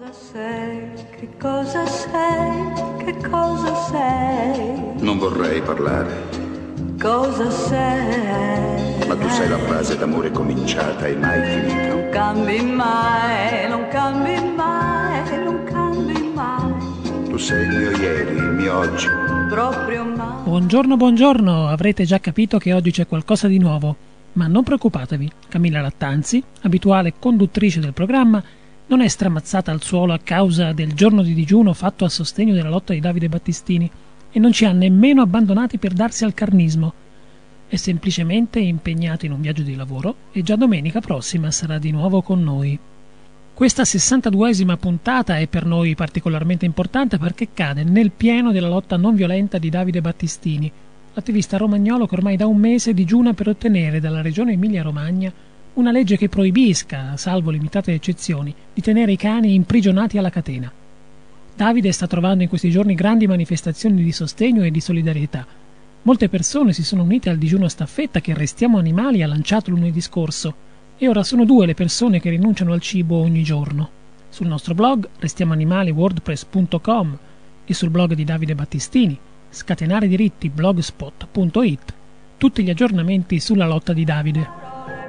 Cosa sei? Che cosa sei? Che cosa sei? Non vorrei parlare. Cosa sei? Ma tu sei la frase d'amore cominciata e mai finita. Non cambi mai, non cambi mai, non cambi mai. Tu sei il mio ieri, il mio oggi. Proprio mai. Buongiorno, avrete già capito che oggi c'è qualcosa di nuovo. Ma non preoccupatevi, Camilla Lattanzi, abituale conduttrice del programma, non è stramazzata al suolo a causa del giorno di digiuno fatto a sostegno della lotta di Davide Battistini e non ci ha nemmeno abbandonati per darsi al carnismo. È semplicemente impegnato in un viaggio di lavoro e già domenica prossima sarà di nuovo con noi. Questa 62esima puntata è per noi particolarmente importante perché cade nel pieno della lotta non violenta di Davide Battistini, l'attivista romagnolo che ormai da un mese digiuna per ottenere dalla regione Emilia-Romagna una legge che proibisca, salvo limitate eccezioni, di tenere i cani imprigionati alla catena. Davide sta trovando in questi giorni grandi manifestazioni di sostegno e di solidarietà. Molte persone si sono unite al digiuno staffetta che Restiamo Animali ha lanciato lunedì scorso e ora sono 2 le persone che rinunciano al cibo ogni giorno. Sul nostro blog restiamoanimali.wordpress.com e sul blog di Davide Battistini, Scatenare Diritti blogspot.it, tutti gli aggiornamenti sulla lotta di Davide.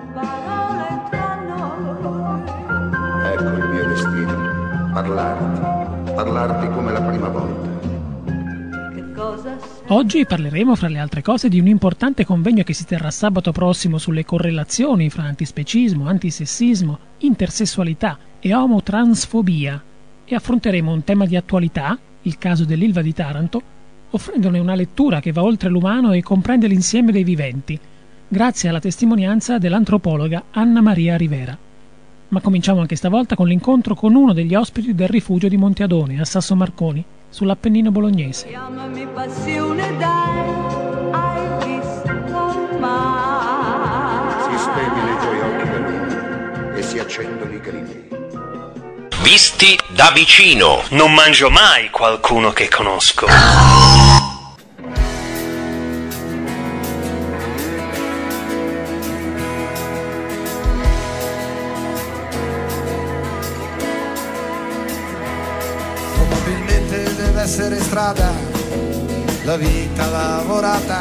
Ecco il mio destino. Parlarti come la prima volta. Oggi parleremo, fra le altre cose, di un importante convegno che si terrà sabato prossimo sulle correlazioni fra antispecismo, antisessismo, intersessualità e omotransfobia e affronteremo un tema di attualità, il caso dell'Ilva di Taranto, offrendone una lettura che va oltre l'umano e comprende l'insieme dei viventi, grazie alla testimonianza dell'antropologa Anna Maria Rivera. Ma cominciamo anche stavolta con l'incontro con uno degli ospiti del rifugio di Monte Adone, a Sasso Marconi, sull'Appennino bolognese. Chiamami passione, dai, hai visto mai? Si spegni nei tuoi occhi la luna e si accendono i grilli. Visti da vicino. Non mangio mai qualcuno che conosco. Probabilmente deve essere strada, la vita lavorata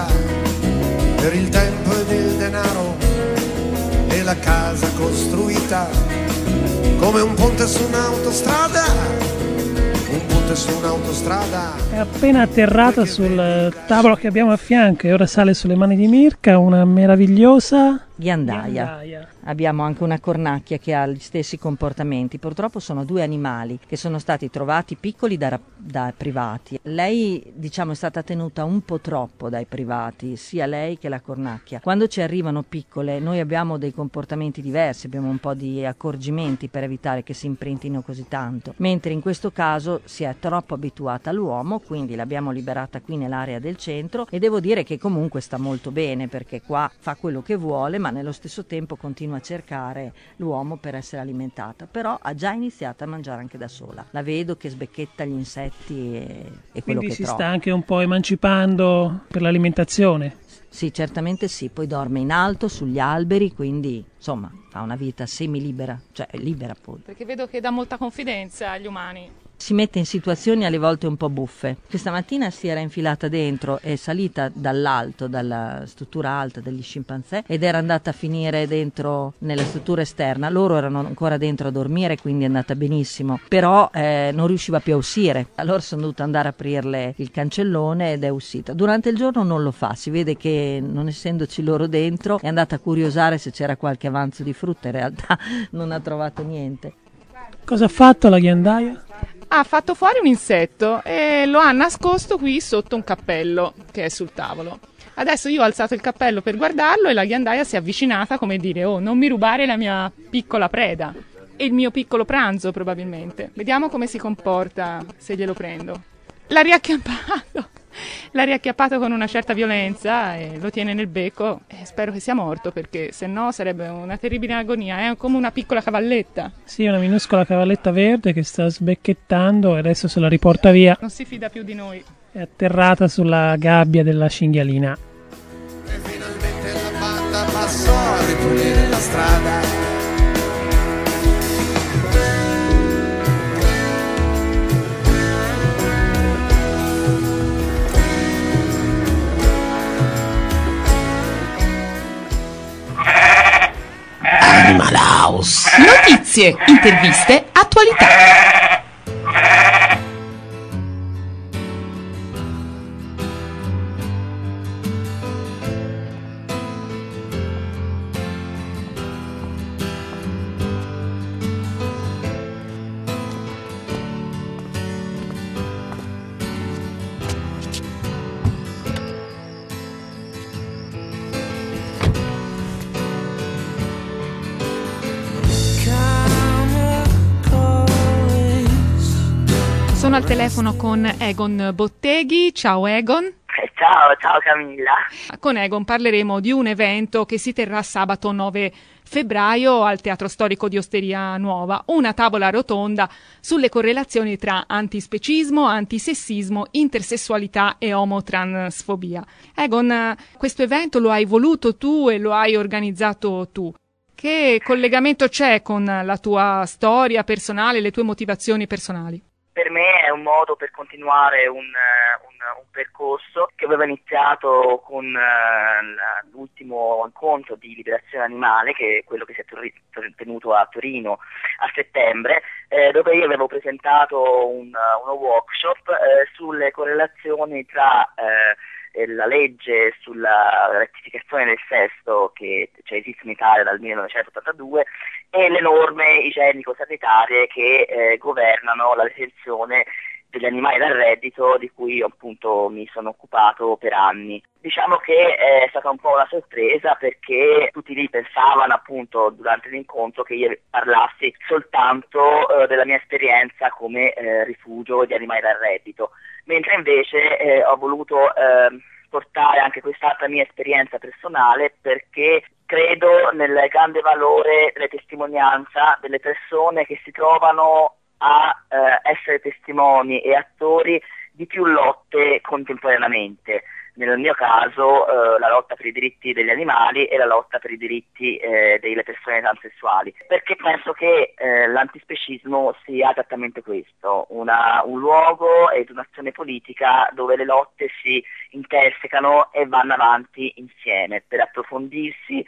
per il tempo ed il denaro e la casa costruita come un ponte su un'autostrada, un ponte su un'autostrada. È appena atterrata sul tavolo che abbiamo a fianco e ora sale sulle mani di Mirka una meravigliosa Ghiandaia. Abbiamo anche una cornacchia che ha gli stessi comportamenti. Purtroppo sono 2 animali che sono stati trovati piccoli da privati. Lei, diciamo, è stata tenuta un po' troppo dai privati, sia lei che la cornacchia. Quando ci arrivano piccole noi abbiamo dei comportamenti diversi, abbiamo un po' di accorgimenti per evitare che si imprintino così tanto. Mentre in questo caso si è troppo abituata all'uomo, quindi l'abbiamo liberata qui nell'area del centro e devo dire che comunque sta molto bene perché qua fa quello che vuole, ma nello stesso tempo continua a cercare l'uomo per essere alimentata, però ha già iniziato a mangiare anche da sola. La vedo che sbecchetta gli insetti e quello quindi che si trova. sta anche un po' emancipando per l'alimentazione. Sì, certamente sì, poi dorme in alto sugli alberi, quindi insomma fa una vita semilibera, cioè libera poi. Perché vedo che dà molta confidenza agli umani. Si mette in situazioni alle volte un po' buffe. Questa mattina si era infilata dentro, è salita dall'alto, dalla struttura alta degli scimpanzé ed era andata a finire dentro nella struttura esterna. Loro erano ancora dentro a dormire, quindi è andata benissimo, però non riusciva più a uscire. Allora sono dovuta andare a aprirle il cancellone ed è uscita. Durante il giorno non lo fa, si vede che non essendoci loro dentro è andata a curiosare se c'era qualche avanzo di frutta, in realtà non ha trovato niente. Cosa ha fatto la ghiandaia? Ha fatto fuori un insetto e lo ha nascosto qui sotto un cappello che è sul tavolo. Adesso io ho alzato il cappello per guardarlo e la ghiandaia si è avvicinata come dire: oh, non mi rubare la mia piccola preda e il mio piccolo pranzo probabilmente. Vediamo come si comporta se glielo prendo. L'ha riacchiappato con una certa violenza e lo tiene nel becco e spero che sia morto perché se no sarebbe una terribile agonia, è come una piccola cavalletta. Sì, una minuscola cavalletta verde che sta sbecchettando e adesso se la riporta via. Non si fida più di noi. È atterrata sulla gabbia della cinghialina. E finalmente la banda passò a ripulire la strada. Animal House. Notizie, interviste, attualità. Sono al telefono con Egon Botteghi. Ciao Egon. Ciao Camilla. Con Egon parleremo di un evento che si terrà sabato 9 febbraio al Teatro Storico di Osteria Nuova, una tavola rotonda sulle correlazioni tra antispecismo, antisessismo, intersessualità e omotransfobia. Egon, questo evento lo hai voluto tu e lo hai organizzato tu. Che collegamento c'è con la tua storia personale, le tue motivazioni personali? Per me è un modo per continuare un percorso che aveva iniziato con l'ultimo incontro di liberazione animale, che è quello che si è tenuto a Torino a settembre, dove io avevo presentato uno workshop sulle correlazioni tra la legge sulla rettificazione del sesso che esiste in Italia dal 1982 e le norme igienico-sanitarie che governano la detenzione degli animali da reddito, di cui appunto mi sono occupato per anni. Diciamo che è stata un po' una sorpresa, perché tutti lì pensavano appunto durante l'incontro che io parlassi soltanto della mia esperienza come rifugio di animali da reddito, mentre invece ho voluto portare anche quest'altra mia esperienza personale, perché credo nel grande valore delle testimonianza delle persone che si trovano a essere testimoni e attori di più lotte contemporaneamente. Nel mio caso la lotta per i diritti degli animali e la lotta per i diritti delle persone transessuali, perché penso che l'antispecismo sia esattamente questo, un luogo ed un'azione politica dove le lotte si intersecano e vanno avanti insieme per approfondirsi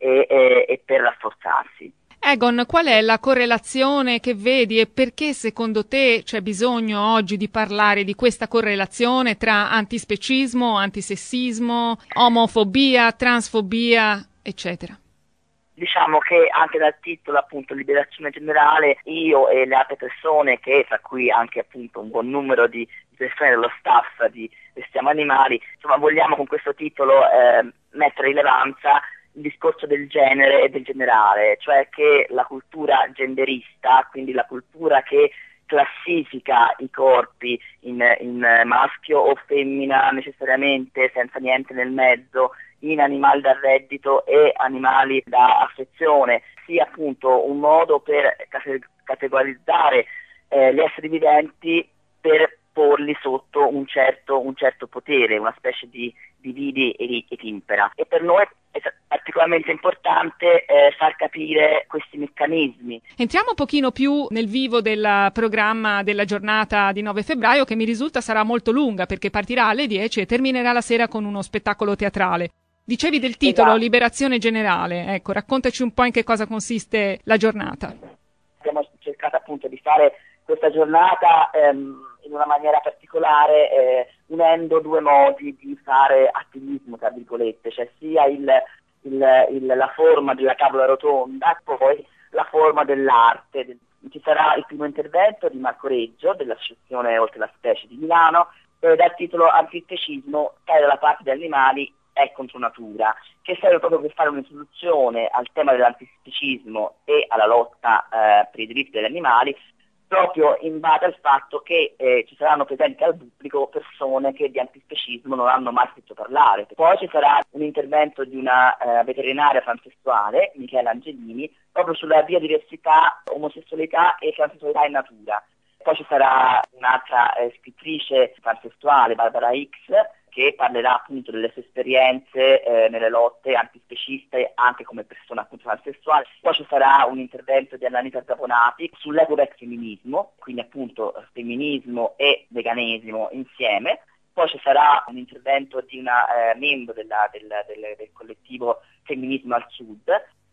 e per rafforzarsi. Egon, qual è la correlazione che vedi e perché secondo te c'è bisogno oggi di parlare di questa correlazione tra antispecismo, antisessismo, omofobia, transfobia, eccetera? Diciamo che anche dal titolo appunto Liberazione Generale, io e le altre persone, che tra cui anche appunto un buon numero di persone dello staff di Vestiamo Animali, insomma vogliamo con questo titolo mettere rilevanza il discorso del genere e del generale, cioè che la cultura genderista, quindi la cultura che classifica i corpi in maschio o femmina necessariamente, senza niente nel mezzo, in animali da reddito e animali da affezione, sia appunto un modo per categorizzare gli esseri viventi, per porli sotto un certo potere, una specie di divide et impera. E per noi è particolarmente importante far capire questi meccanismi. Entriamo un pochino più nel vivo del programma della giornata di 9 febbraio, che mi risulta sarà molto lunga, perché partirà alle 10 e terminerà la sera con uno spettacolo teatrale. Dicevi del titolo, esatto. Liberazione Generale, ecco, raccontaci un po' in che cosa consiste la giornata. Abbiamo cercato appunto di fare questa giornata in una maniera particolare, unendo due modi di fare attivismo, tra virgolette, cioè sia la forma della tavola rotonda, poi la forma dell'arte. Ci sarà il primo intervento di Marco Reggio, dell'Associazione Oltre la Specie di Milano, dal titolo Antispecismo, stare dalla parte degli animali è contro natura, che serve proprio per fare un'introduzione al tema dell'antispecismo e alla lotta per i diritti degli animali, proprio in base al fatto che ci saranno presenti al pubblico persone che di antispecismo non hanno mai sentito parlare. Poi ci sarà un intervento di una veterinaria transessuale, Michela Angelini, proprio sulla biodiversità, omosessualità e transessualità in natura. Poi ci sarà un'altra scrittrice transessuale, Barbara X, che parlerà appunto delle sue esperienze nelle lotte antispeciste anche come persona appunto transessuale. Poi ci sarà un intervento di Anita Zaponati sull'eco-vec femminismo, quindi appunto femminismo e veganesimo insieme. Poi ci sarà un intervento di una membro del collettivo Femminismo al Sud.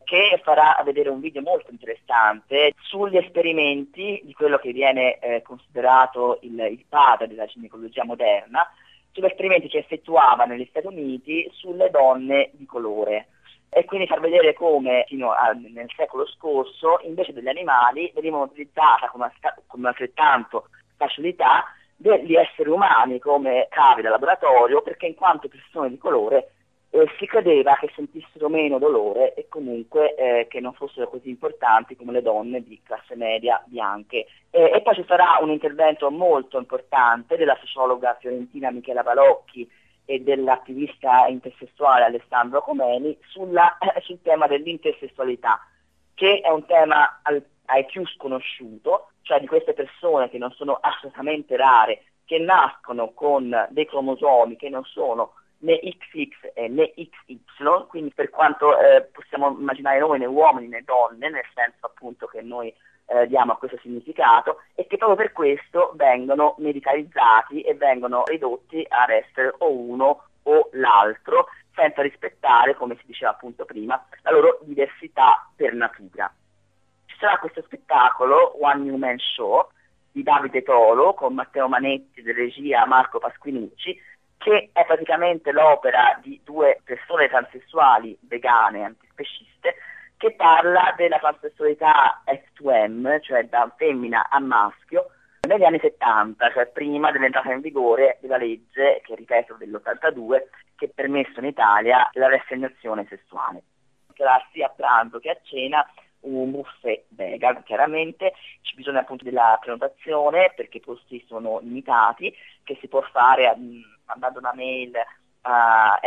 che farà vedere un video molto interessante sugli esperimenti di quello che viene considerato il padre della ginecologia moderna, sugli esperimenti che effettuava negli Stati Uniti sulle donne di colore. E quindi far vedere come nel secolo scorso invece degli animali venivano utilizzata con altrettanto facilità degli esseri umani come cavi da laboratorio, perché in quanto persone di colore si credeva che sentissero meno dolore e comunque che non fossero così importanti come le donne di classe media bianche. E poi ci sarà un intervento molto importante della sociologa fiorentina Michela Balocchi e dell'attivista intersessuale Alessandro Comeni sul tema dell'intersessualità, che è un tema ai più sconosciuto, cioè di queste persone che non sono assolutamente rare, che nascono con dei cromosomi che non sono né XX né XY, quindi per quanto possiamo immaginare noi né uomini né donne, nel senso appunto che noi diamo a questo significato, e che proprio per questo vengono medicalizzati e vengono ridotti ad essere o uno o l'altro, senza rispettare, come si diceva appunto prima, la loro diversità per natura. Ci sarà questo spettacolo, One New Man Show, di Davide Tolo, con Matteo Manetti, di regia Marco Pasquinucci, che è praticamente l'opera di due persone transessuali vegane, antispeciste, che parla della transessualità F2M, cioè da femmina a maschio, negli anni 70, cioè prima dell'entrata in vigore della legge, che ripeto dell'82, che permesso in Italia la rassegnazione sessuale. Sia a pranzo che a cena un buffet vegan, chiaramente ci bisogna appunto della prenotazione perché i posti sono limitati, che si può fare mandando una mail a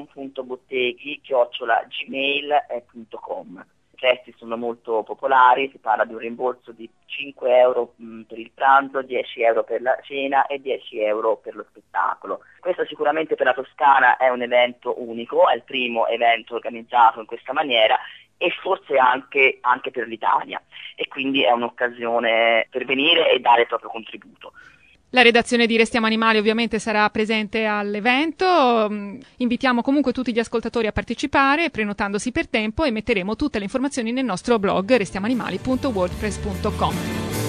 egon.botteghi@gmail.com. I prezzi sono molto popolari, si parla di un rimborso di 5 euro per il pranzo, 10 euro per la cena e 10 euro per lo spettacolo. Questo sicuramente per la Toscana è un evento unico, è il primo evento organizzato in questa maniera e forse anche per l'Italia, e quindi è un'occasione per venire e dare il proprio contributo. La redazione di Restiamo Animali ovviamente sarà presente all'evento, invitiamo comunque tutti gli ascoltatori a partecipare prenotandosi per tempo e metteremo tutte le informazioni nel nostro blog restiamoanimali.wordpress.com.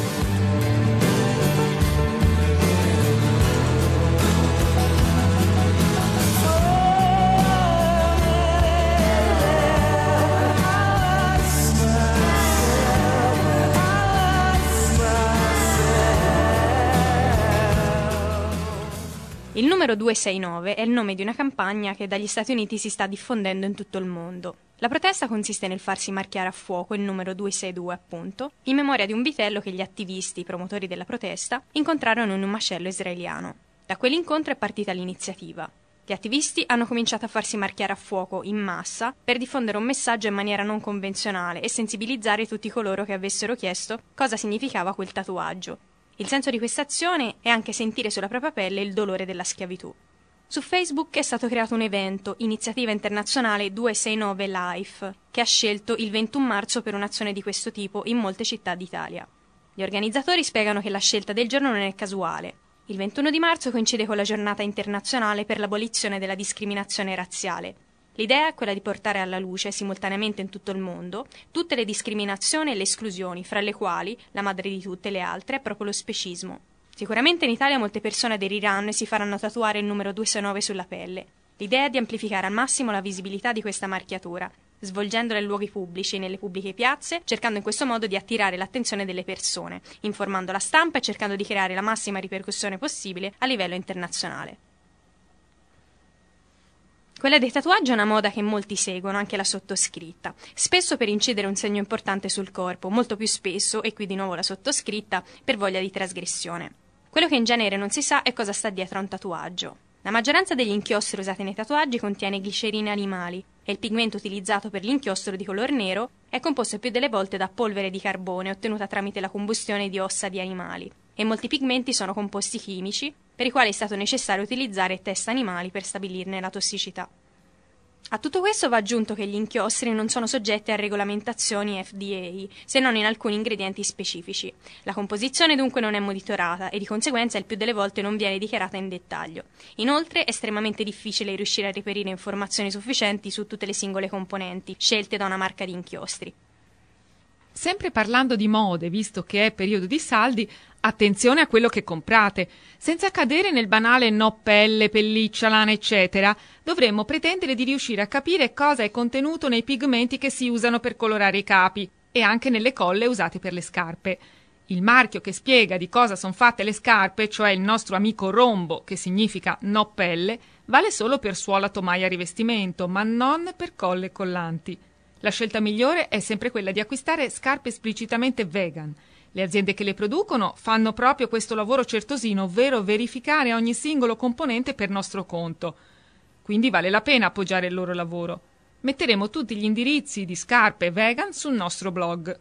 Il numero 269 è il nome di una campagna che dagli Stati Uniti si sta diffondendo in tutto il mondo. La protesta consiste nel farsi marchiare a fuoco il numero 262, appunto, in memoria di un vitello che gli attivisti, i promotori della protesta, incontrarono in un macello israeliano. Da quell'incontro è partita l'iniziativa. Gli attivisti hanno cominciato a farsi marchiare a fuoco in massa per diffondere un messaggio in maniera non convenzionale e sensibilizzare tutti coloro che avessero chiesto cosa significava quel tatuaggio. Il senso di questa azione è anche sentire sulla propria pelle il dolore della schiavitù. Su Facebook è stato creato un evento, Iniziativa Internazionale 269 Life, che ha scelto il 21 marzo per un'azione di questo tipo in molte città d'Italia. Gli organizzatori spiegano che la scelta del giorno non è casuale. Il 21 di marzo coincide con la giornata internazionale per l'abolizione della discriminazione razziale. L'idea è quella di portare alla luce, simultaneamente in tutto il mondo, tutte le discriminazioni e le esclusioni, fra le quali, la madre di tutte le altre, è proprio lo specismo. Sicuramente in Italia molte persone aderiranno e si faranno tatuare il numero 269 sulla pelle. L'idea è di amplificare al massimo la visibilità di questa marchiatura, svolgendola in luoghi pubblici e nelle pubbliche piazze, cercando in questo modo di attirare l'attenzione delle persone, informando la stampa e cercando di creare la massima ripercussione possibile a livello internazionale. Quella dei tatuaggi è una moda che molti seguono, anche la sottoscritta, spesso per incidere un segno importante sul corpo, molto più spesso, e qui di nuovo la sottoscritta, per voglia di trasgressione. Quello che in genere non si sa è cosa sta dietro a un tatuaggio. La maggioranza degli inchiostri usati nei tatuaggi contiene glicerine animali e il pigmento utilizzato per l'inchiostro di color nero è composto più delle volte da polvere di carbone ottenuta tramite la combustione di ossa di animali, e molti pigmenti sono composti chimici per i quali è stato necessario utilizzare test animali per stabilirne la tossicità. A tutto questo va aggiunto che gli inchiostri non sono soggetti a regolamentazioni FDA, se non in alcuni ingredienti specifici. La composizione dunque non è monitorata e di conseguenza il più delle volte non viene dichiarata in dettaglio. Inoltre è estremamente difficile riuscire a reperire informazioni sufficienti su tutte le singole componenti scelte da una marca di inchiostri. Sempre parlando di mode, visto che è periodo di saldi, attenzione a quello che comprate. Senza cadere nel banale no pelle, pelliccia, lana, eccetera, dovremmo pretendere di riuscire a capire cosa è contenuto nei pigmenti che si usano per colorare i capi e anche nelle colle usate per le scarpe. Il marchio che spiega di cosa sono fatte le scarpe, cioè il nostro amico rombo, che significa no pelle, vale solo per suola, tomaia, rivestimento, ma non per colle e collanti. La scelta migliore è sempre quella di acquistare scarpe esplicitamente vegan. Le aziende che le producono fanno proprio questo lavoro certosino, ovvero verificare ogni singolo componente per nostro conto. Quindi vale la pena appoggiare il loro lavoro. Metteremo tutti gli indirizzi di scarpe vegan sul nostro blog.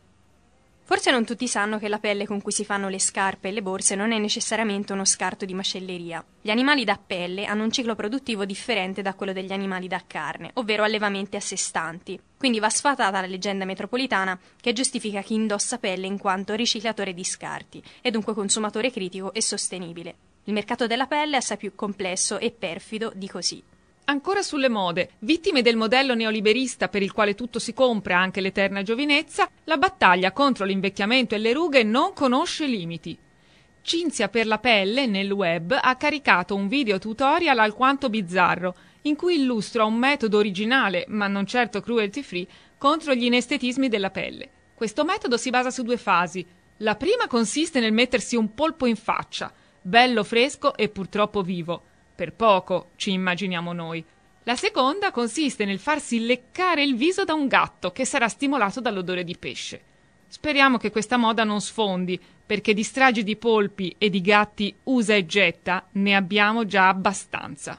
Forse non tutti sanno che la pelle con cui si fanno le scarpe e le borse non è necessariamente uno scarto di macelleria. Gli animali da pelle hanno un ciclo produttivo differente da quello degli animali da carne, ovvero allevamenti a sé stanti. Quindi va sfatata la leggenda metropolitana che giustifica chi indossa pelle in quanto riciclatore di scarti e dunque consumatore critico e sostenibile. Il mercato della pelle è assai più complesso e perfido di così. Ancora sulle mode, vittime del modello neoliberista per il quale tutto si compra, anche l'eterna giovinezza, la battaglia contro l'invecchiamento e le rughe non conosce limiti. Cinzia per la pelle, nel web, ha caricato un video tutorial alquanto bizzarro, in cui illustra un metodo originale, ma non certo cruelty free, contro gli inestetismi della pelle. Questo metodo si basa su 2 fasi. La prima consiste nel mettersi un polpo in faccia, bello fresco e purtroppo vivo. Per poco, ci immaginiamo noi. La seconda consiste nel farsi leccare il viso da un gatto che sarà stimolato dall'odore di pesce. Speriamo che questa moda non sfondi, perché di stragi di polpi e di gatti usa e getta ne abbiamo già abbastanza.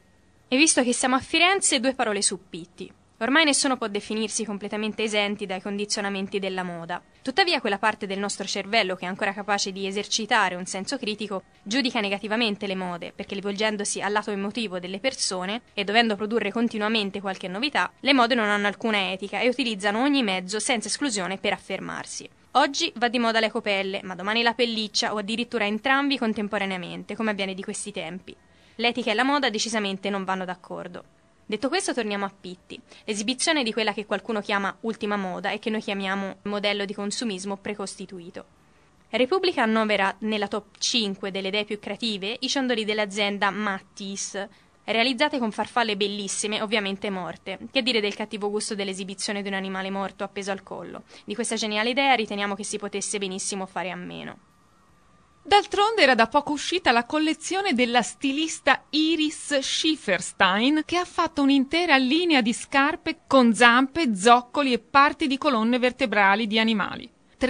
E visto che siamo a Firenze, 2 parole su Pitti. Ormai nessuno può definirsi completamente esenti dai condizionamenti della moda. Tuttavia quella parte del nostro cervello che è ancora capace di esercitare un senso critico giudica negativamente le mode, perché rivolgendosi al lato emotivo delle persone e dovendo produrre continuamente qualche novità, le mode non hanno alcuna etica e utilizzano ogni mezzo senza esclusione per affermarsi. Oggi va di moda l'ecopelle, ma domani la pelliccia o addirittura entrambi contemporaneamente, come avviene di questi tempi. L'etica e la moda decisamente non vanno d'accordo. Detto questo, torniamo a Pitti, l'esibizione di quella che qualcuno chiama ultima moda e che noi chiamiamo modello di consumismo precostituito. Repubblica annovera nella top 5 delle idee più creative i ciondoli dell'azienda Mattis, realizzate con farfalle bellissime, ovviamente morte. Che dire del cattivo gusto dell'esibizione di un animale morto appeso al collo? Di questa geniale idea riteniamo che si potesse benissimo fare a meno. D'altronde era da poco uscita la collezione della stilista Iris Schifferstein, che ha fatto un'intera linea di scarpe con zampe, zoccoli e parti di colonne vertebrali di animali.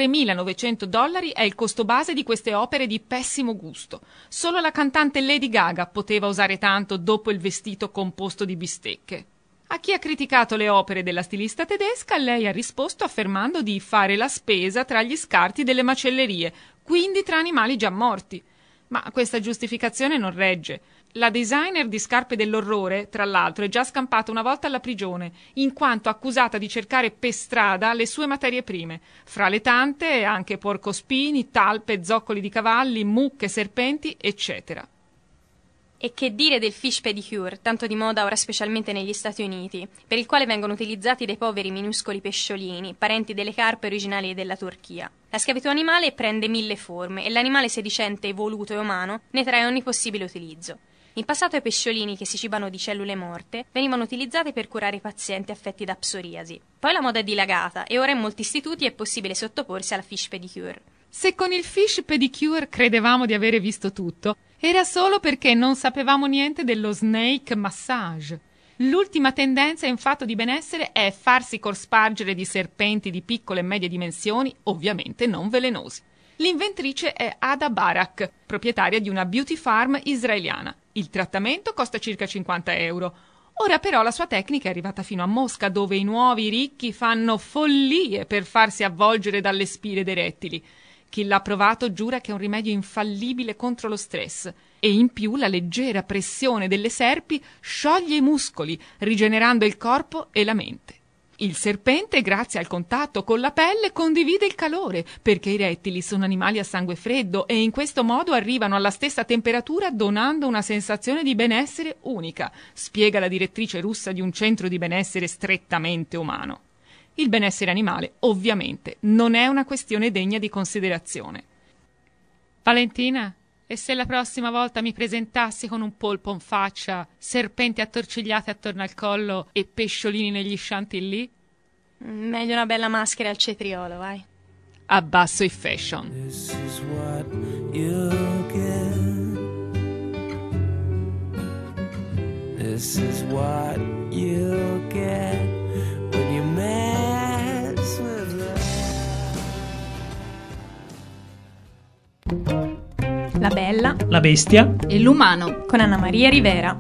$3.900 è il costo base di queste opere di pessimo gusto. Solo la cantante Lady Gaga poteva usare tanto dopo il vestito composto di bistecche. A chi ha criticato le opere della stilista tedesca, lei ha risposto affermando di fare la spesa tra gli scarti delle macellerie, quindi tra animali già morti. Ma questa giustificazione non regge. La designer di scarpe dell'orrore, tra l'altro, è già scampata una volta alla prigione, in quanto accusata di cercare per strada le sue materie prime. Fra le tante anche porcospini, talpe, zoccoli di cavalli, mucche, serpenti, eccetera. E che dire del fish pedicure, tanto di moda ora specialmente negli Stati Uniti, per il quale vengono utilizzati dei poveri minuscoli pesciolini, parenti delle carpe originali della Turchia. La schiavitù animale prende 1000 forme e l'animale sedicente, evoluto e umano ne trae ogni possibile utilizzo. In passato i pesciolini che si cibano di cellule morte venivano utilizzati per curare i pazienti affetti da psoriasi. Poi la moda è dilagata e ora in molti istituti è possibile sottoporsi alla fish pedicure. Se con il fish pedicure credevamo di avere visto tutto, era solo perché non sapevamo niente dello snake massage. L'ultima tendenza in fatto di benessere è farsi corspargere di serpenti di piccole e medie dimensioni, ovviamente non velenosi. L'inventrice è Ada Barak, proprietaria di una beauty farm israeliana. Il trattamento costa circa €50. Ora però la sua tecnica è arrivata fino a Mosca, dove i nuovi ricchi fanno follie per farsi avvolgere dalle spire dei rettili. Chi l'ha provato giura che è un rimedio infallibile contro lo stress. E in più la leggera pressione delle serpi scioglie i muscoli, rigenerando il corpo e la mente. Il serpente, grazie al contatto con la pelle, condivide il calore, perché i rettili sono animali a sangue freddo e in questo modo arrivano alla stessa temperatura, donando una sensazione di benessere unica, spiega la direttrice russa di un centro di benessere strettamente umano. Il benessere animale, ovviamente, non è una questione degna di considerazione. Valentina, e se la prossima volta mi presentassi con un polpo in faccia, serpenti attorcigliate attorno al collo e pesciolini negli chantilly? Meglio una bella maschera al cetriolo, vai. Abbasso i fashion. This is what you'll get. This is what you'll get when you mess with love. La Bella, La Bestia e l'Umano con Anna Maria Rivera.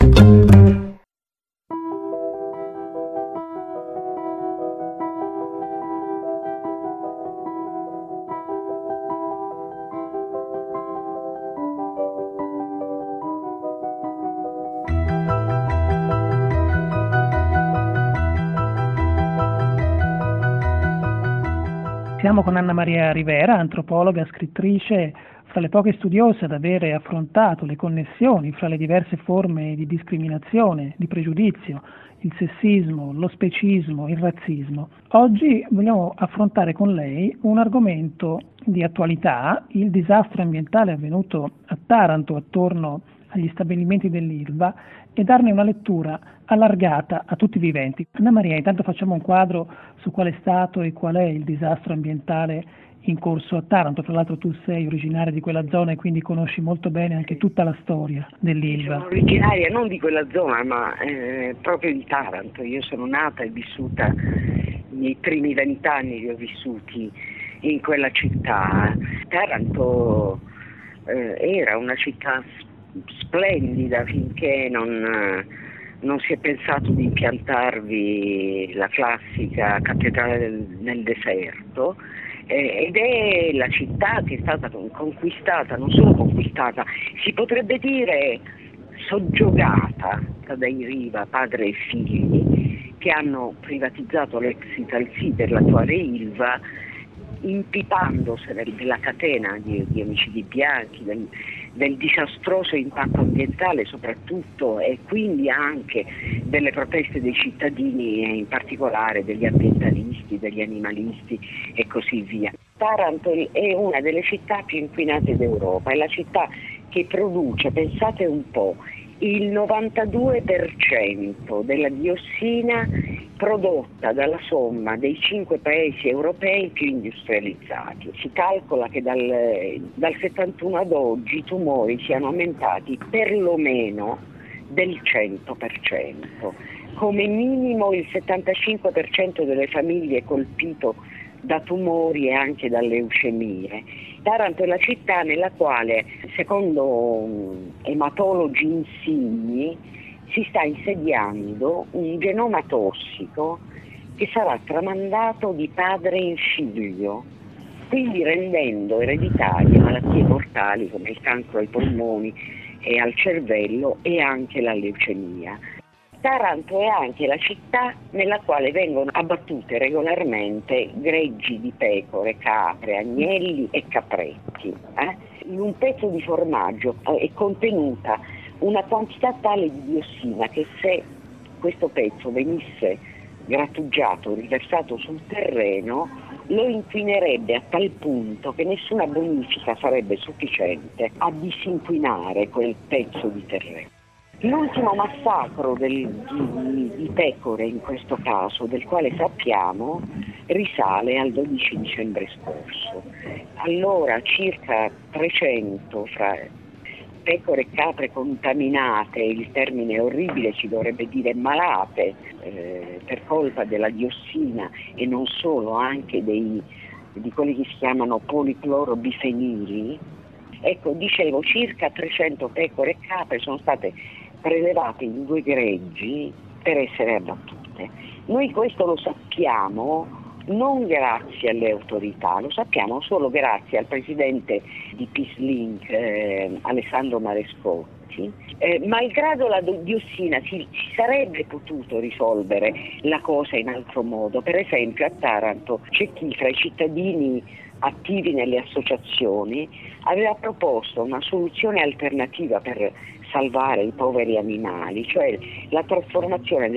Siamo con Anna Maria Rivera, antropologa, scrittrice, fra le poche studiose ad avere affrontato le connessioni fra le diverse forme di discriminazione, di pregiudizio, il sessismo, lo specismo, il razzismo. Oggi vogliamo affrontare con lei un argomento di attualità, il disastro ambientale avvenuto a Taranto attorno agli stabilimenti dell'Ilva, e darne una lettura allargata a tutti i viventi. Anna Maria, intanto facciamo un quadro su qual è stato e qual è il disastro ambientale in corso a Taranto. Tra l'altro tu sei originaria di quella zona e quindi conosci molto bene anche tutta la storia dell'Ilva. Sono originaria non di quella zona, ma proprio di Taranto. Io sono nata e vissuta, nei primi 20 anni li ho vissuti in quella città. Taranto era una città splendida finché non si è pensato di impiantarvi la classica cattedrale nel deserto, ed è la città che è stata conquistata, non solo conquistata, si potrebbe dire soggiogata dai Riva, padre e figli, che hanno privatizzato l'ex Italsi per l'attuale Ilva, impipandosene della catena di omicidi bianchi, del disastroso impatto ambientale soprattutto, e quindi anche delle proteste dei cittadini e in particolare degli ambientalisti, degli animalisti e così via. Taranto è una delle città più inquinate d'Europa, è la città che produce, pensate un po', il 92% della diossina prodotta dalla somma dei 5 paesi europei più industrializzati. Si calcola che dal 71 ad oggi i tumori siano aumentati perlomeno del 100%. Come minimo il 75% delle famiglie è colpito da tumori e anche dalle leucemie. Taranto è la città nella quale, secondo ematologi insigni, si sta insediando un genoma tossico che sarà tramandato di padre in figlio, quindi rendendo ereditarie malattie mortali come il cancro ai polmoni e al cervello e anche la leucemia. Taranto è anche la città nella quale vengono abbattute regolarmente greggi di pecore, capre, agnelli e capretti. In un pezzo di formaggio è contenuta una quantità tale di diossina che se questo pezzo venisse grattugiato, riversato sul terreno, lo inquinerebbe a tal punto che nessuna bonifica sarebbe sufficiente a disinquinare quel pezzo di terreno. L'ultimo massacro di pecore in questo caso, del quale sappiamo, risale al 12 dicembre scorso. Allora circa 300 fra pecore e capre contaminate, il termine è orribile, ci dovrebbe dire malate, per colpa della diossina e non solo, anche di quelli che si chiamano policlorobifenili. Ecco, dicevo, circa 300 pecore e capre sono state prelevate in 2 greggi per essere abbattute. Noi questo lo sappiamo non grazie alle autorità, lo sappiamo solo grazie al presidente di Peace Link, Alessandro Marescotti. Malgrado la diossina si sarebbe potuto risolvere la cosa in altro modo. Per esempio a Taranto c'è chi fra i cittadini attivi nelle associazioni aveva proposto una soluzione alternativa per salvare i poveri animali, cioè la trasformazione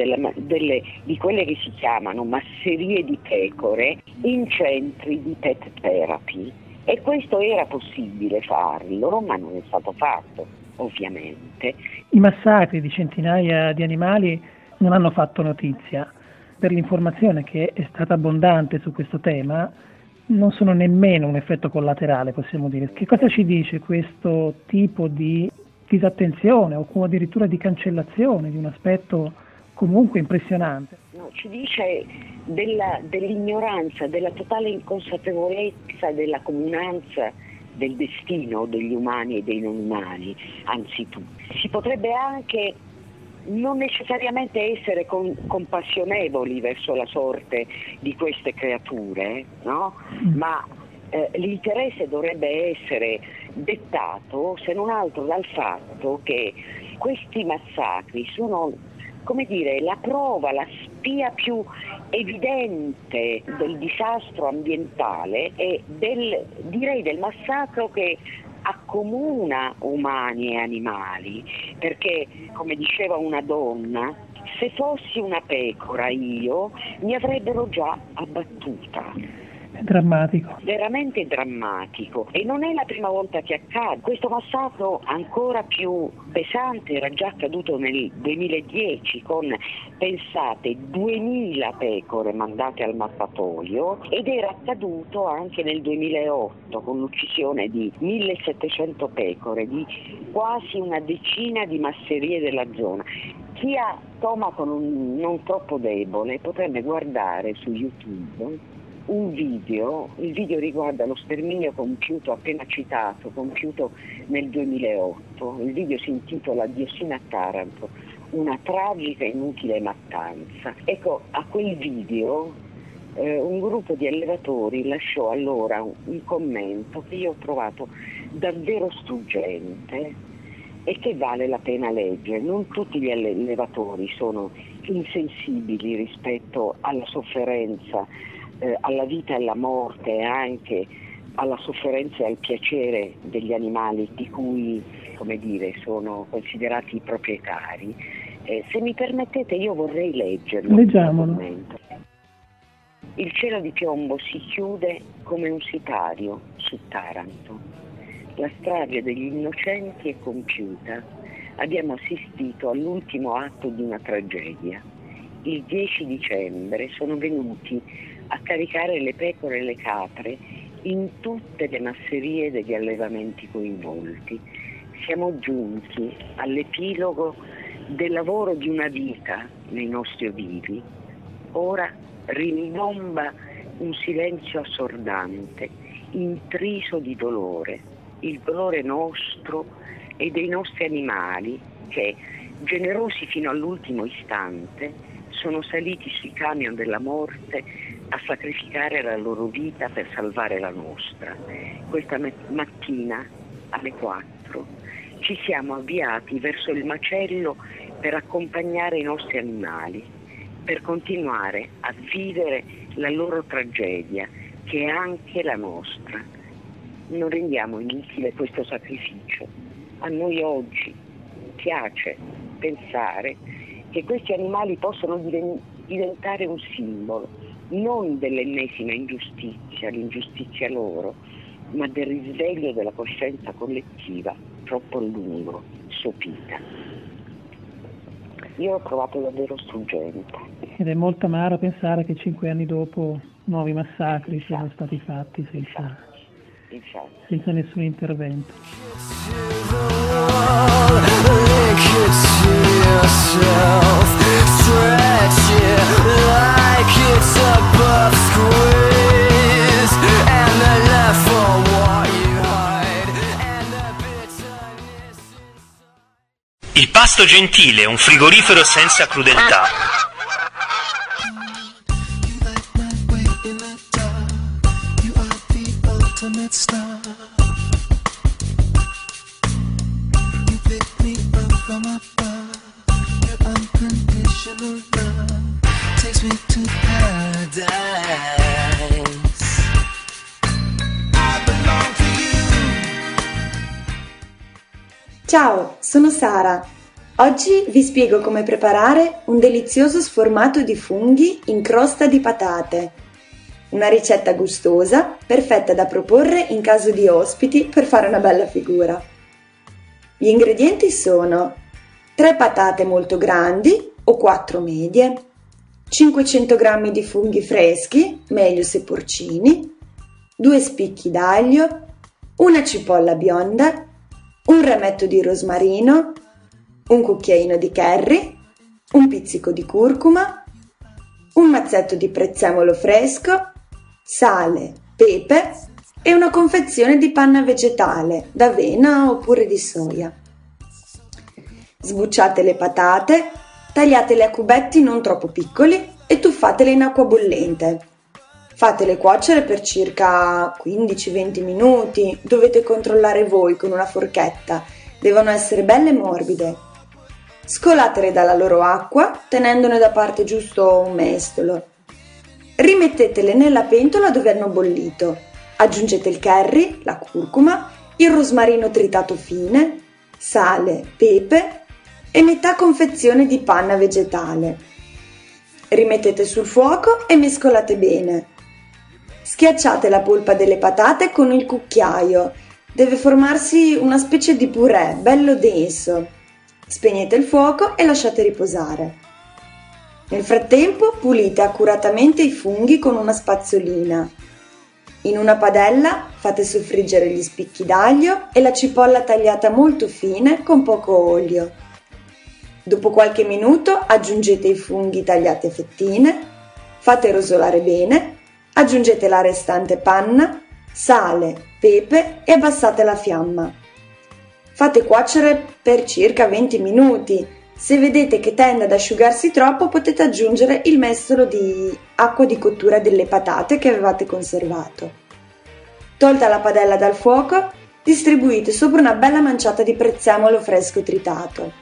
di quelle che si chiamano masserie di pecore in centri di pet therapy, e questo era possibile farlo, ma non è stato fatto, ovviamente. I massacri di centinaia di animali non hanno fatto notizia. Per l'informazione che è stata abbondante su questo tema, non sono nemmeno un effetto collaterale, possiamo dire. Che cosa ci dice questo tipo di disattenzione o addirittura di cancellazione di un aspetto comunque impressionante? No, ci dice dell'ignoranza, della totale inconsapevolezza della comunanza del destino degli umani e dei non umani, anzitutto. Si potrebbe anche non necessariamente essere compassionevoli verso la sorte di queste creature, no? Ma l'interesse dovrebbe essere dettato, se non altro, dal fatto che questi massacri sono, come dire, la prova, la spia più evidente del disastro ambientale e del massacro che accomuna umani e animali, perché, come diceva una donna, se fossi una pecora io mi avrebbero già abbattuta. È drammatico. Veramente drammatico, e non è la prima volta che accade. Questo massacro ancora più pesante era già accaduto nel 2010 con, pensate, 2000 pecore mandate al mattatoio, ed era accaduto anche nel 2008 con l'uccisione di 1700 pecore, di quasi una decina di masserie della zona. Chi ha stomaco non troppo debole potrebbe guardare su YouTube un video. Il video riguarda lo sterminio compiuto, appena citato, compiuto nel 2008. Il video si intitola Diossina a Taranto, una tragica e inutile mattanza. Ecco, a quel video un gruppo di allevatori lasciò allora un commento che io ho trovato davvero struggente e che vale la pena leggere. Non tutti gli allevatori sono insensibili rispetto alla sofferenza, alla vita e alla morte, e anche alla sofferenza e al piacere degli animali di cui, come dire, sono considerati i proprietari. Se mi permettete, io vorrei leggerlo. Leggiamolo. Il cielo di piombo si chiude come un sipario su Taranto. La strage degli innocenti è compiuta. Abbiamo assistito all'ultimo atto di una tragedia. Il 10 dicembre sono venuti a caricare le pecore e le capre in tutte le masserie degli allevamenti coinvolti. Siamo giunti all'epilogo del lavoro di una vita nei nostri ovivi. Ora rimbomba un silenzio assordante, intriso di dolore, il dolore nostro e dei nostri animali che, generosi fino all'ultimo istante, sono saliti sui camion della morte a sacrificare la loro vita per salvare la nostra. Questa mattina alle 4 ci siamo avviati verso il macello per accompagnare i nostri animali, per continuare a vivere la loro tragedia, che è anche la nostra. Non rendiamo inutile questo sacrificio. A noi oggi piace pensare che questi animali possono diventare un simbolo, non dell'ennesima ingiustizia, l'ingiustizia loro, ma del risveglio della coscienza collettiva, troppo a lungo sopita. Io l'ho trovato davvero struggente. Ed è molto amaro pensare che 5 anni dopo nuovi massacri siano stati fatti senza nessun intervento. Il pasto gentile, un frigorifero senza crudeltà. Ciao, sono Sara. Oggi vi spiego come preparare un delizioso sformato di funghi in crosta di patate. Una ricetta gustosa, perfetta da proporre in caso di ospiti per fare una bella figura. Gli ingredienti sono 3 patate molto grandi o 4 medie, 500 g di funghi freschi, meglio se porcini, 2 spicchi d'aglio, una cipolla bionda, un rametto di rosmarino, un cucchiaino di curry, un pizzico di curcuma, un mazzetto di prezzemolo fresco, sale, pepe e una confezione di panna vegetale d'avena oppure di soia. Sbucciate le patate, tagliatele a cubetti non troppo piccoli e tuffatele in acqua bollente. Fatele cuocere per circa 15-20 minuti, dovete controllare voi con una forchetta, devono essere belle morbide. Scolatele dalla loro acqua, tenendone da parte giusto un mestolo. Rimettetele nella pentola dove hanno bollito. Aggiungete il curry, la curcuma, il rosmarino tritato fine, sale, pepe e metà confezione di panna vegetale. Rimettete sul fuoco e mescolate bene. Schiacciate la polpa delle patate con il cucchiaio. Deve formarsi una specie di purè, bello denso. Spegnete il fuoco e lasciate riposare. Nel frattempo pulite accuratamente i funghi con una spazzolina. In una padella fate soffriggere gli spicchi d'aglio e la cipolla tagliata molto fine con poco olio. Dopo qualche minuto aggiungete i funghi tagliati a fettine, fate rosolare bene, aggiungete la restante panna, sale, pepe e abbassate la fiamma. Fate cuocere per circa 20 minuti. Se vedete che tende ad asciugarsi troppo potete aggiungere il mestolo di acqua di cottura delle patate che avevate conservato. Tolta la padella dal fuoco, distribuite sopra una bella manciata di prezzemolo fresco tritato.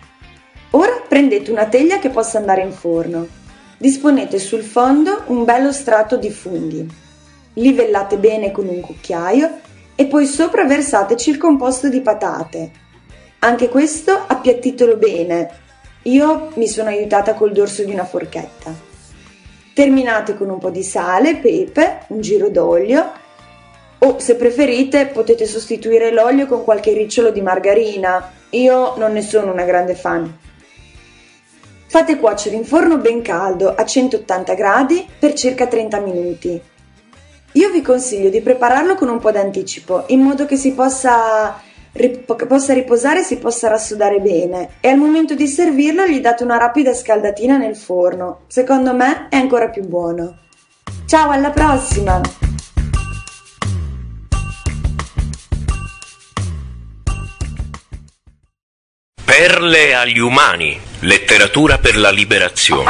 Ora prendete una teglia che possa andare in forno. Disponete sul fondo un bello strato di funghi. Livellate bene con un cucchiaio e poi sopra versateci il composto di patate. Anche questo appiattitelo bene. Io mi sono aiutata col dorso di una forchetta. Terminate con un po' di sale, pepe, un giro d'olio o, se preferite, potete sostituire l'olio con qualche ricciolo di margarina. Io non ne sono una grande fan. Fate cuocere in forno ben caldo a 180 gradi per circa 30 minuti. Io vi consiglio di prepararlo con un po' d'anticipo, in modo che si possa riposare e si possa rassodare bene, e al momento di servirlo gli date una rapida scaldatina nel forno. Secondo me è ancora più buono. Ciao, alla prossima! Perle agli umani, letteratura per la liberazione.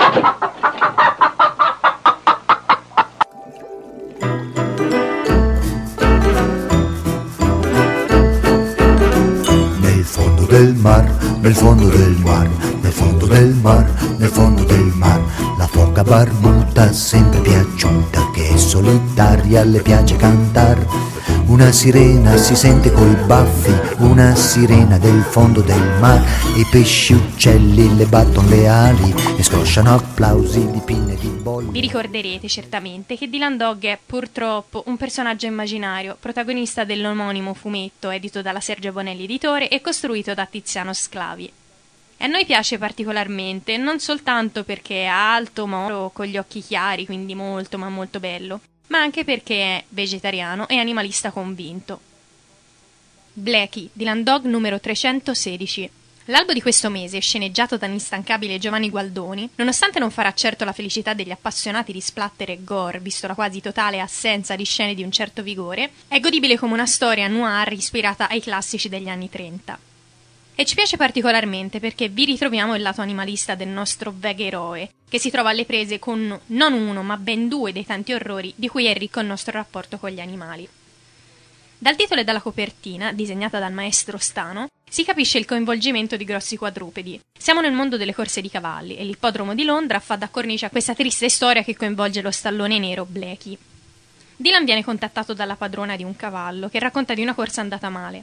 Nel fondo del mar, nel fondo del mar, nel fondo del mar, nel fondo del mar, la foca barbuta sempre piaciuta, che è solitaria, le piace cantar. Una sirena si sente coi baffi, una sirena del fondo del mar. I pesci uccelli le battono le ali e scrosciano applausi di pinne e di bolli. Vi ricorderete certamente che Dylan Dog è purtroppo un personaggio immaginario, protagonista dell'omonimo fumetto edito dalla Sergio Bonelli Editore e costruito da Tiziano Sclavi. E a noi piace particolarmente, non soltanto perché è alto, moro, con gli occhi chiari, quindi molto ma molto bello, ma anche perché è vegetariano e animalista convinto. Blackie, Dylan Dog numero 316. L'albo di questo mese, sceneggiato dall'instancabile Giovanni Gualdoni, nonostante non farà certo la felicità degli appassionati di splatter e gore, visto la quasi totale assenza di scene di un certo vigore, è godibile come una storia noir ispirata ai classici degli anni 30. E ci piace particolarmente perché vi ritroviamo il lato animalista del nostro vega eroe, che si trova alle prese con non uno ma ben 2 dei tanti orrori di cui è ricco il nostro rapporto con gli animali. Dal titolo e dalla copertina, disegnata dal maestro Stano, si capisce il coinvolgimento di grossi quadrupedi. Siamo nel mondo delle corse di cavalli e l'ippodromo di Londra fa da cornice a questa triste storia che coinvolge lo stallone nero Blackie. Dylan viene contattato dalla padrona di un cavallo che racconta di una corsa andata male.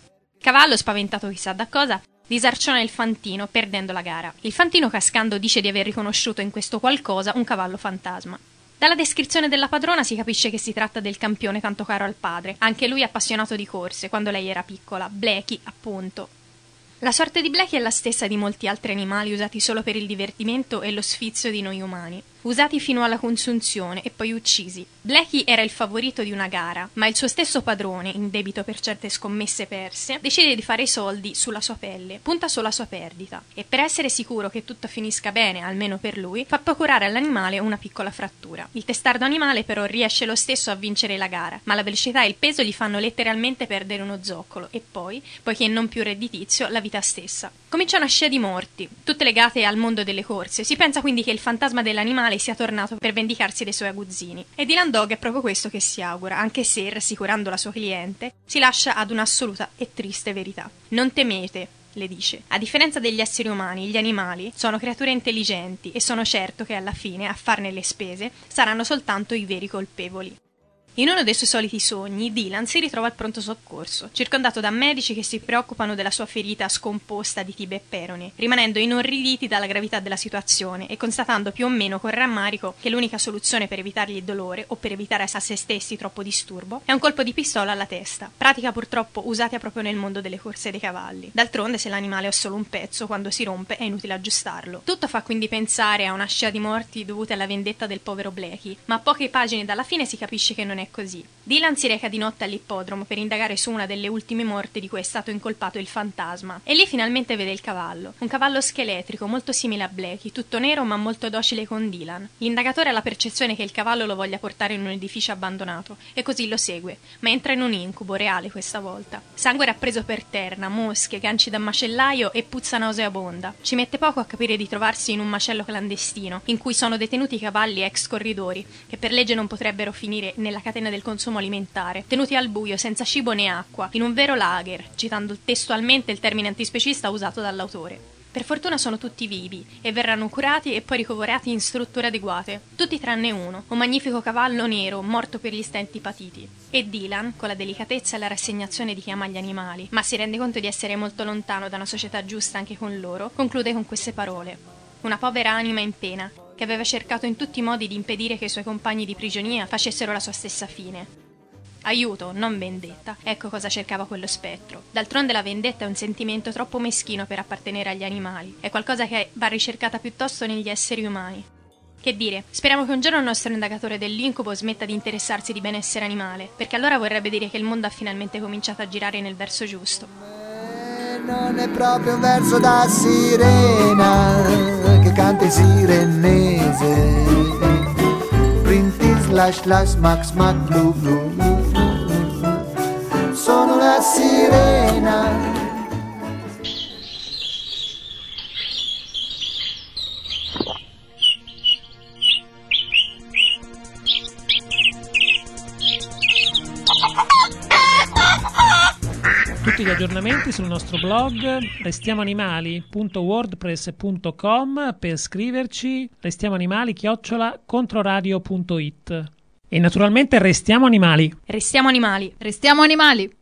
cavallo, spaventato chissà da cosa, disarciona il fantino perdendo la gara. Il fantino, cascando, dice di aver riconosciuto in questo qualcosa un cavallo fantasma. Dalla descrizione della padrona si capisce che si tratta del campione tanto caro al padre, anche lui appassionato di corse quando lei era piccola, Blackie appunto. La sorte di Blackie è la stessa di molti altri animali usati solo per il divertimento e lo sfizio di noi umani, usati fino alla consunzione e poi uccisi. Blackie era il favorito di una gara, ma il suo stesso padrone, in debito per certe scommesse perse, decide di fare i soldi sulla sua pelle, punta sulla sua perdita, e per essere sicuro che tutto finisca bene, almeno per lui, fa procurare all'animale una piccola frattura. Il testardo animale però riesce lo stesso a vincere la gara, ma la velocità e il peso gli fanno letteralmente perdere uno zoccolo e poi, poiché non più redditizio, la vita stessa. Comincia una scia di morti, tutte legate al mondo delle corse. Si pensa quindi che il fantasma dell'animale sia tornato per vendicarsi dei suoi aguzzini. E Dylan Dog è proprio questo che si augura, anche se, rassicurando la sua cliente, si lascia ad un'assoluta e triste verità. Non temete, le dice. A differenza degli esseri umani, gli animali sono creature intelligenti e sono certo che alla fine, a farne le spese, saranno soltanto i veri colpevoli. In uno dei suoi soliti sogni, Dylan si ritrova al pronto soccorso, circondato da medici che si preoccupano della sua ferita scomposta di tibia e perone, rimanendo inorriditi dalla gravità della situazione e constatando più o meno con rammarico che l'unica soluzione per evitargli il dolore o per evitare a se stessi troppo disturbo è un colpo di pistola alla testa, pratica purtroppo usata proprio nel mondo delle corse dei cavalli. D'altronde, se l'animale è solo un pezzo, quando si rompe è inutile aggiustarlo. Tutto fa quindi pensare a una scia di morti dovute alla vendetta del povero Blackie, ma a poche pagine dalla fine si capisce che non è così. Dylan si reca di notte all'ippodromo per indagare su una delle ultime morti di cui è stato incolpato il fantasma, e lì finalmente vede il cavallo, un cavallo scheletrico molto simile a Blackie, tutto nero ma molto docile con Dylan. L'indagatore ha la percezione che il cavallo lo voglia portare in un edificio abbandonato e così lo segue, ma entra in un incubo reale questa volta. Sangue rappreso per terra, mosche, ganci da macellaio e puzza nauseabonda. Ci mette poco a capire di trovarsi in un macello clandestino in cui sono detenuti cavalli ex corridori che per legge non potrebbero finire nella catena del consumo alimentare, tenuti al buio senza cibo né acqua, in un vero lager, citando testualmente il termine antispecista usato dall'autore. Per fortuna sono tutti vivi e verranno curati e poi ricoverati in strutture adeguate, tutti tranne uno, un magnifico cavallo nero morto per gli stenti patiti. E Dylan, con la delicatezza e la rassegnazione di chi ama gli animali, ma si rende conto di essere molto lontano da una società giusta anche con loro, conclude con queste parole: una povera anima in pena, che aveva cercato in tutti i modi di impedire che i suoi compagni di prigionia facessero la sua stessa fine. Aiuto, non vendetta, ecco cosa cercava quello spettro. D'altronde la vendetta è un sentimento troppo meschino per appartenere agli animali, è qualcosa che va ricercata piuttosto negli esseri umani. Che dire, speriamo che un giorno il nostro indagatore dell'incubo smetta di interessarsi di benessere animale, perché allora vorrebbe dire che il mondo ha finalmente cominciato a girare nel verso giusto. Non è proprio un verso da sirena che canta in sirenese. Printi slash slash max mac blu blu. Sono la sirena. Tutti gli aggiornamenti sul nostro blog restiamoanimali.wordpress.com, per scriverci restiamoanimali@controradio.it. E naturalmente restiamo animali. Restiamo animali. Restiamo animali.